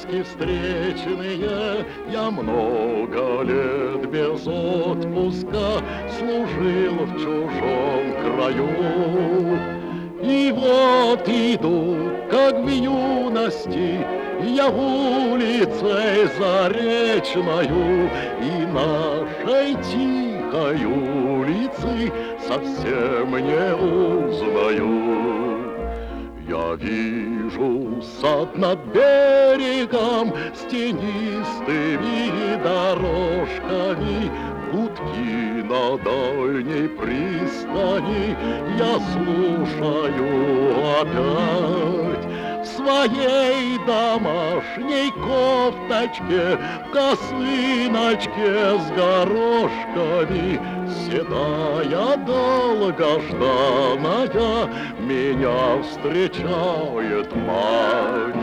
поездки встречные, я много лет без отпуска служил в чужом краю. И вот иду, как в юности, я улицей заречною, и нашей тихой улицы совсем не узнаю. Я вижу сад над берегом с тенистыми дорожками, гудки на дальней пристани я слушаю опять. В своей домашней кофточке, в косыночке с горошками, седая долгожданная, меня встречает мать.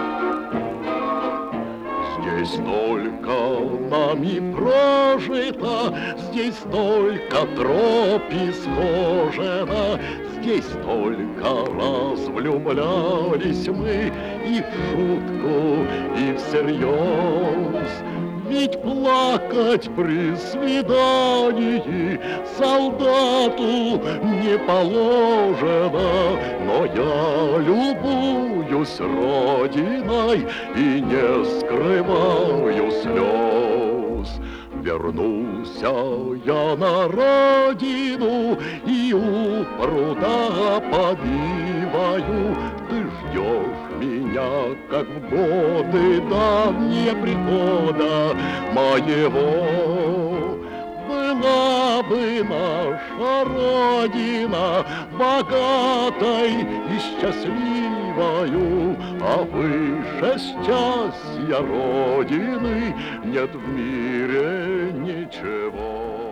Здесь столько нами прожито, здесь столько троп исхожено, здесь только раз влюблялись мы и в шутку, и всерьез. Ведь плакать при свидании солдату не положено, но я любуюсь родиной и не скрываю слез. Вернулся я на родину и у пруда побиваю. Ты ждешь меня, как в годы давние прихода моего. Была бы наша родина богатой и счастливою, а выше счастья родины нет в мире ничего.